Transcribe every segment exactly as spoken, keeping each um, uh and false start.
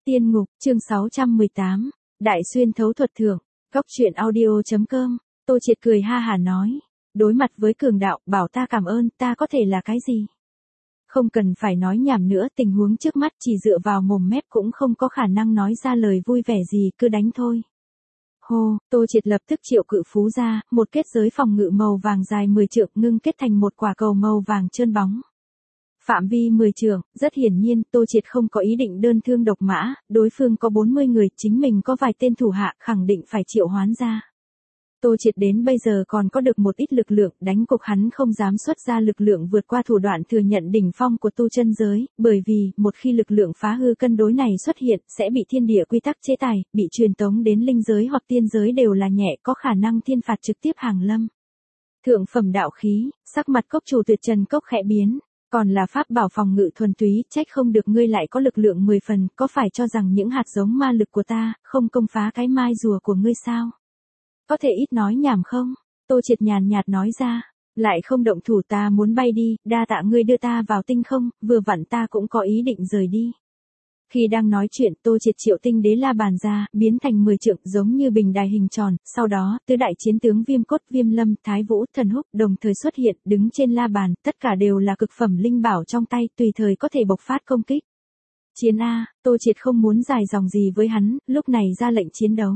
Tiên ngục, chương sáu trăm mười tám, Đại xuyên thấu thuật thưởng, Góc truyện audio.com, Tô Triệt cười ha hả nói, đối mặt với cường đạo, bảo ta cảm ơn, ta có thể là cái gì? Không cần phải nói nhảm nữa, tình huống trước mắt chỉ dựa vào mồm mép cũng không có khả năng nói ra lời vui vẻ gì, cứ đánh thôi. Hô, Tô Triệt lập tức triệu cự phú ra, một kết giới phòng ngự màu vàng dài mười trượng ngưng kết thành một quả cầu màu vàng trơn bóng. Phạm vi mười trượng, rất hiển nhiên, Tô Triệt không có ý định đơn thương độc mã, đối phương có bốn mươi người, chính mình có vài tên thủ hạ, khẳng định phải triệu hoán ra. Tô Triệt đến bây giờ còn có được một ít lực lượng, đánh cục hắn không dám xuất ra lực lượng vượt qua thủ đoạn thừa nhận đỉnh phong của tu chân giới, bởi vì, một khi lực lượng phá hư cân đối này xuất hiện, sẽ bị thiên địa quy tắc chế tài, bị truyền tống đến linh giới hoặc tiên giới đều là nhẹ, có khả năng thiên phạt trực tiếp hàng lâm. Thượng phẩm đạo khí, sắc mặt cốc chủ Tuyệt Trần Cốc khẽ biến. Còn là pháp bảo phòng ngự thuần túy, trách không được ngươi lại có lực lượng mười phần, có phải cho rằng những hạt giống ma lực của ta, không công phá cái mai rùa của ngươi sao? Có thể ít nói nhảm không? Tô Triệt nhàn nhạt nói ra, lại không động thủ, ta muốn bay đi, đa tạ ngươi đưa ta vào tinh không, vừa vặn ta cũng có ý định rời đi. Khi đang nói chuyện, Tô Triệt triệu tinh đế la bàn ra, biến thành mười trượng giống như bình đài hình tròn, sau đó, tứ đại chiến tướng Viêm Cốt, Viêm Lâm, Thái Vũ, Thần Húc đồng thời xuất hiện, đứng trên la bàn, tất cả đều là cực phẩm linh bảo trong tay, tùy thời có thể bộc phát công kích. Chiến A, Tô Triệt không muốn dài dòng gì với hắn, lúc này ra lệnh chiến đấu.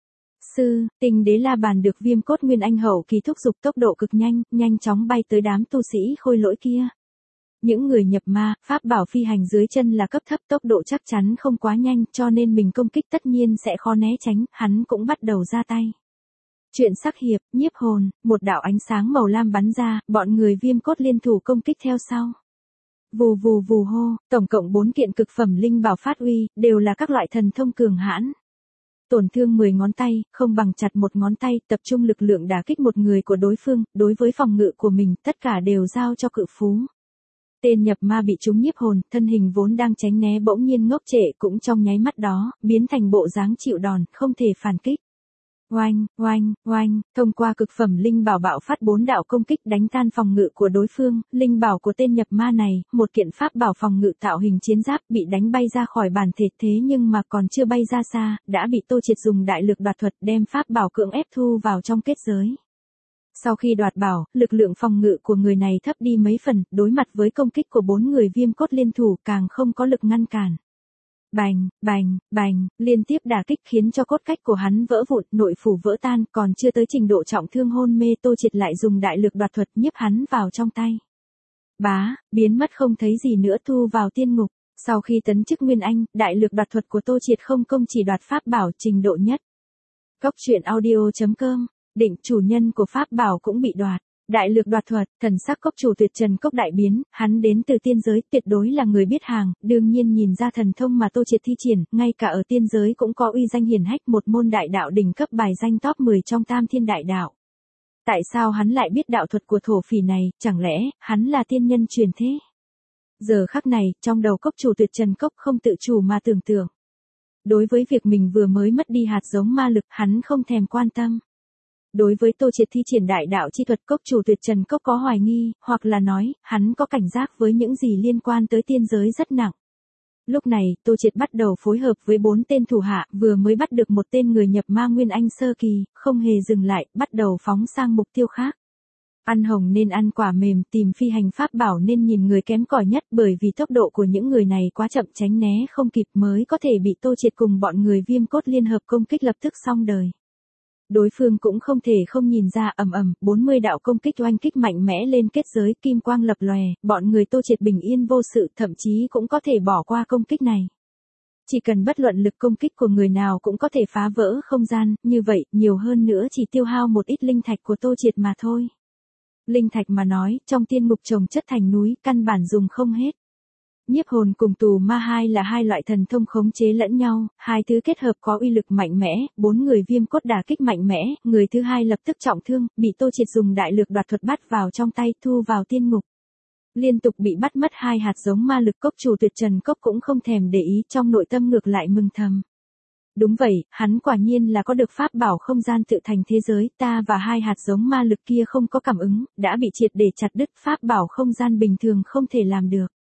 Sư, tinh đế la bàn được Viêm Cốt Nguyên Anh hậu kỳ thúc dục tốc độ cực nhanh, nhanh chóng bay tới đám tu sĩ khôi lỗi kia. Những người nhập ma, pháp bảo phi hành dưới chân là cấp thấp, tốc độ chắc chắn không quá nhanh, cho nên mình công kích tất nhiên sẽ khó né tránh, hắn cũng bắt đầu ra tay. Chuyện sắc hiệp, nhiếp hồn, một đạo ánh sáng màu lam bắn ra, bọn người Viêm Cốt liên thủ công kích theo sau. Vù vù vù hô, tổng cộng bốn kiện cực phẩm linh bảo phát uy, đều là các loại thần thông cường hãn. Tổn thương mười ngón tay, không bằng chặt một ngón tay, tập trung lực lượng đả kích một người của đối phương, đối với phòng ngự của mình, tất cả đều giao cho cự phú. Tên nhập ma bị trúng nhiếp hồn, thân hình vốn đang tránh né bỗng nhiên ngốc trệ, cũng trong nháy mắt đó, biến thành bộ dáng chịu đòn, không thể phản kích. Oanh, oanh, oanh, thông qua cực phẩm linh bảo bạo phát bốn đạo công kích đánh tan phòng ngự của đối phương, linh bảo của tên nhập ma này, một kiện pháp bảo phòng ngự tạo hình chiến giáp bị đánh bay ra khỏi bản thể, thế nhưng mà còn chưa bay ra xa, đã bị Tô Triệt dùng đại lực đoạt thuật đem pháp bảo cưỡng ép thu vào trong kết giới. Sau khi đoạt bảo, lực lượng phòng ngự của người này thấp đi mấy phần, đối mặt với công kích của bốn người Viêm Cốt liên thủ càng không có lực ngăn cản. Bành, bành, bành, liên tiếp đả kích khiến cho cốt cách của hắn vỡ vụn, nội phủ vỡ tan, còn chưa tới trình độ trọng thương hôn mê, Tô Triệt lại dùng đại lực đoạt thuật nhiếp hắn vào trong tay. Bá, biến mất không thấy gì nữa, thu vào tiên ngục. Sau khi tấn chức Nguyên Anh, đại lực đoạt thuật của Tô Triệt không công chỉ đoạt pháp bảo trình độ nhất. Góc truyện audio.com, định chủ nhân của pháp bảo cũng bị đoạt. Đại lực đoạt thuật, thần sắc cốc chủ Tuyệt Trần Cốc đại biến, hắn đến từ tiên giới, tuyệt đối là người biết hàng, đương nhiên nhìn ra thần thông mà Tô Triệt thi triển, ngay cả ở tiên giới cũng có uy danh hiển hách, một môn đại đạo đỉnh cấp bài danh top mười trong Tam Thiên Đại Đạo. Tại sao hắn lại biết đạo thuật của thổ phỉ này, chẳng lẽ, hắn là tiên nhân truyền thế? Giờ khắc này, trong đầu cốc chủ Tuyệt Trần Cốc không tự chủ mà tưởng tượng. Đối với việc mình vừa mới mất đi hạt giống ma lực, hắn không thèm quan tâm. Đối với Tô Triệt thi triển đại đạo chi thuật, cốc chủ Tuyệt Trần Cốc có hoài nghi, hoặc là nói, hắn có cảnh giác với những gì liên quan tới tiên giới rất nặng. Lúc này, Tô Triệt bắt đầu phối hợp với bốn tên thủ hạ, vừa mới bắt được một tên người nhập ma Nguyên Anh sơ kỳ, không hề dừng lại, bắt đầu phóng sang mục tiêu khác. Ăn hồng nên ăn quả mềm, tìm phi hành pháp bảo nên nhìn người kém cỏi nhất, bởi vì tốc độ của những người này quá chậm, tránh né không kịp mới có thể bị Tô Triệt cùng bọn người Viêm Cốt liên hợp công kích lập tức xong đời. Đối phương cũng không thể không nhìn ra, ầm ầm, bốn mươi đạo công kích oanh kích mạnh mẽ lên kết giới, kim quang lập lòe, bọn người Tô Triệt bình yên vô sự, thậm chí cũng có thể bỏ qua công kích này. Chỉ cần bất luận lực công kích của người nào cũng có thể phá vỡ không gian, như vậy, nhiều hơn nữa chỉ tiêu hao một ít linh thạch của Tô Triệt mà thôi. Linh thạch mà nói, trong tiên ngục trồng chất thành núi, căn bản dùng không hết. Nhiếp hồn cùng tù ma hai là hai loại thần thông khống chế lẫn nhau, hai thứ kết hợp có uy lực mạnh mẽ, bốn người Viêm Cốt đả kích mạnh mẽ, người thứ hai lập tức trọng thương, bị Tô Triệt dùng đại lực đoạt thuật bắt vào trong tay, thu vào tiên ngục. Liên tục bị bắt mất hai hạt giống ma lực, cốc chủ Tuyệt Trần Cốc cũng không thèm để ý, trong nội tâm ngược lại mừng thầm. Đúng vậy, hắn quả nhiên là có được pháp bảo không gian tự thành thế giới, ta và hai hạt giống ma lực kia không có cảm ứng, đã bị triệt để chặt đứt, pháp bảo không gian bình thường không thể làm được.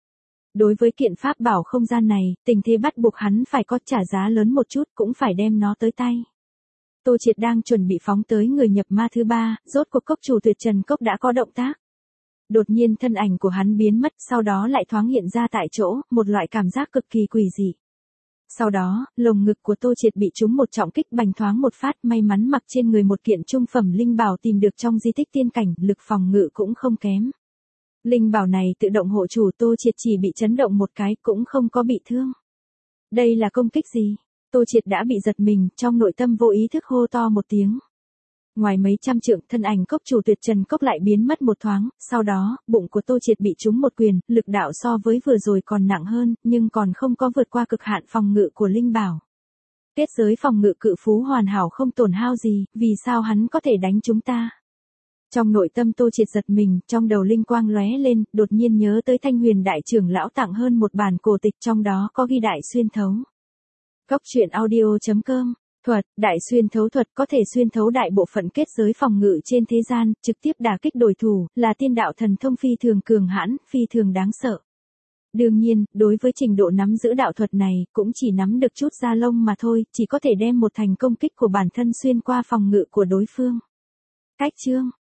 Đối với kiện pháp bảo không gian này, tình thế bắt buộc hắn phải có trả giá lớn một chút cũng phải đem nó tới tay. Tô Triệt đang chuẩn bị phóng tới người nhập ma thứ ba, rốt cuộc cốc chủ tuyệt trần cốc đã có động tác. Đột nhiên thân ảnh của hắn biến mất, sau đó lại thoáng hiện ra tại chỗ, một loại cảm giác cực kỳ quỷ dị. Sau đó, lồng ngực của Tô Triệt bị trúng một trọng kích bành thoáng một phát, may mắn mặc trên người một kiện trung phẩm linh bảo tìm được trong di tích tiên cảnh, lực phòng ngự cũng không kém. Linh bảo này tự động hộ chủ, Tô Triệt chỉ bị chấn động một cái cũng không có bị thương. Đây là công kích gì? Tô Triệt đã bị giật mình, trong nội tâm vô ý thức hô to một tiếng. Ngoài mấy trăm trượng, thân ảnh cốc chủ tuyệt trần cốc lại biến mất một thoáng, sau đó, bụng của Tô Triệt bị trúng một quyền, lực đạo so với vừa rồi còn nặng hơn, nhưng còn không có vượt qua cực hạn phòng ngự của linh bảo. Kết giới phòng ngự cự phú hoàn hảo không tổn hao gì, vì sao hắn có thể đánh chúng ta? Trong nội tâm Tô Triệt giật mình, trong đầu linh quang lóe lên, đột nhiên nhớ tới Thanh Huyền đại trưởng lão tặng hơn một bản cổ tịch, trong đó có ghi đại xuyên thấu. Góc truyện audio chấm com. Thuật, đại xuyên thấu thuật có thể xuyên thấu đại bộ phận kết giới phòng ngự trên thế gian, trực tiếp đả kích đối thủ, là tiên đạo thần thông phi thường cường hãn, phi thường đáng sợ. Đương nhiên, đối với trình độ nắm giữ đạo thuật này, cũng chỉ nắm được chút da lông mà thôi, chỉ có thể đem một thành công kích của bản thân xuyên qua phòng ngự của đối phương. Cách chương